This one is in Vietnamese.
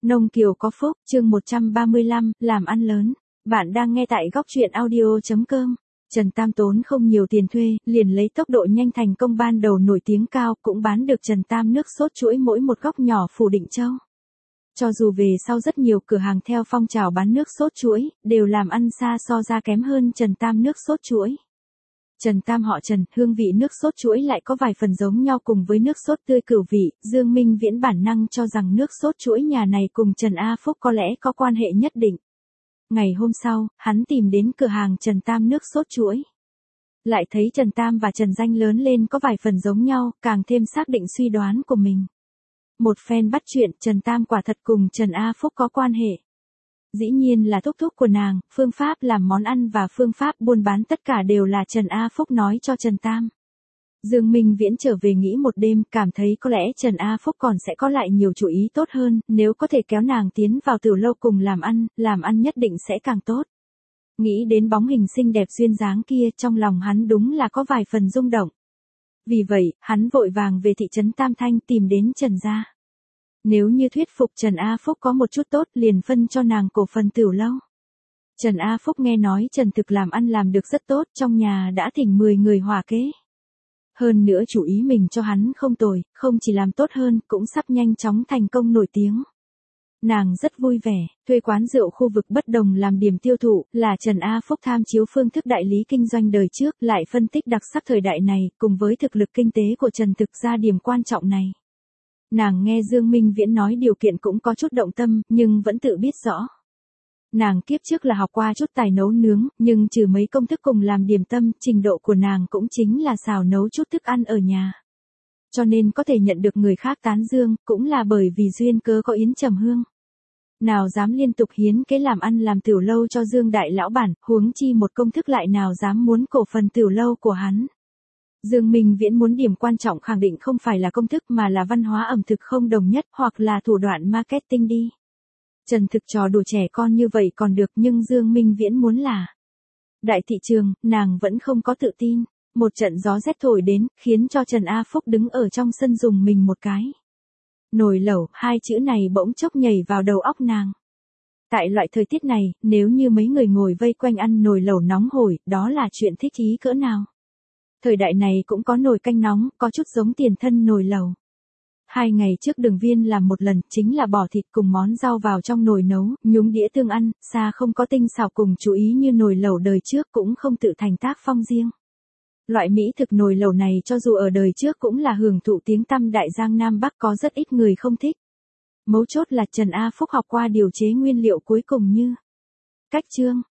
Nông Kiều có phúc, chương 135, làm ăn lớn. Bạn đang nghe tại góc truyện audio.com. Trần Tam tốn không nhiều tiền thuê, liền lấy tốc độ nhanh thành công ban đầu nổi tiếng cao, cũng bán được Trần Tam nước sốt chuỗi mỗi một góc nhỏ phủ Định Châu. Cho dù về sau rất nhiều cửa hàng theo phong trào bán nước sốt chuỗi, đều làm ăn xa so ra kém hơn Trần Tam nước sốt chuỗi. Trần Tam họ Trần, hương vị nước sốt chuỗi lại có vài phần giống nhau cùng với nước sốt tươi cửu vị, Dương Minh Viễn bản năng cho rằng nước sốt chuỗi nhà này cùng Trần A Phúc có lẽ có quan hệ nhất định. Ngày hôm sau, hắn tìm đến cửa hàng Trần Tam nước sốt chuỗi. Lại thấy Trần Tam và Trần Danh lớn lên có vài phần giống nhau, càng thêm xác định suy đoán của mình. Một phen bắt chuyện, Trần Tam quả thật cùng Trần A Phúc có quan hệ. Dĩ nhiên là thúc thúc của nàng, phương pháp làm món ăn và phương pháp buôn bán tất cả đều là Trần A Phúc nói cho Trần Tam. Dương Minh Viễn trở về nghĩ một đêm, cảm thấy có lẽ Trần A Phúc còn sẽ có lại nhiều chủ ý tốt hơn, nếu có thể kéo nàng tiến vào tiểu lâu cùng làm ăn nhất định sẽ càng tốt. Nghĩ đến bóng hình xinh đẹp duyên dáng kia, trong lòng hắn đúng là có vài phần rung động. Vì vậy, hắn vội vàng về thị trấn Tam Thanh tìm đến Trần gia. Nếu như thuyết phục Trần A Phúc có một chút tốt, liền phân cho nàng cổ phần tiểu lâu. Trần A Phúc nghe nói Trần Thực làm ăn làm được rất tốt, trong nhà đã thỉnh 10 người hòa kế. Hơn nữa chủ ý mình cho hắn không tồi, không chỉ làm tốt hơn, cũng sắp nhanh chóng thành công nổi tiếng. Nàng rất vui vẻ, thuê quán rượu khu vực bất đồng làm điểm tiêu thụ, là Trần A Phúc tham chiếu phương thức đại lý kinh doanh đời trước, lại phân tích đặc sắc thời đại này, cùng với thực lực kinh tế của Trần Thực ra điểm quan trọng này. Nàng nghe Dương Minh Viễn nói điều kiện cũng có chút động tâm, nhưng vẫn tự biết rõ. Nàng kiếp trước là học qua chút tài nấu nướng, nhưng trừ mấy công thức cùng làm điểm tâm, trình độ của nàng cũng chính là xào nấu chút thức ăn ở nhà. Cho nên có thể nhận được người khác tán dương, cũng là bởi vì duyên cớ có Yến Trầm Hương. Nào dám liên tục hiến kế làm ăn làm tiểu lâu cho Dương đại lão bản, huống chi một công thức lại nào dám muốn cổ phần tiểu lâu của hắn. Dương Minh Viễn muốn điểm quan trọng khẳng định không phải là công thức mà là văn hóa ẩm thực không đồng nhất hoặc là thủ đoạn marketing đi. Trần Thực trò đùa trẻ con như vậy còn được, nhưng Dương Minh Viễn muốn là đại thị trường, nàng vẫn không có tự tin. Một trận gió rét thổi đến, khiến cho Trần A Phúc đứng ở trong sân dùng mình một cái. Nồi lẩu, hai chữ này bỗng chốc nhảy vào đầu óc nàng. Tại loại thời tiết này, nếu như mấy người ngồi vây quanh ăn nồi lẩu nóng hổi, đó là chuyện thích ý cỡ nào. Thời đại này cũng có nồi canh nóng, có chút giống tiền thân nồi lẩu. 2 ngày trước Đường Viên làm một lần, chính là bỏ thịt cùng món rau vào trong nồi nấu, nhúng đĩa tương ăn, xa không có tinh xảo cùng chú ý như nồi lẩu đời trước, cũng không tự thành tác phong riêng. Loại mỹ thực nồi lẩu này cho dù ở đời trước cũng là hưởng thụ tiếng tăm Đại Giang Nam Bắc, có rất ít người không thích. Mấu chốt là Trần A Phúc học qua điều chế nguyên liệu cuối cùng như cách chương,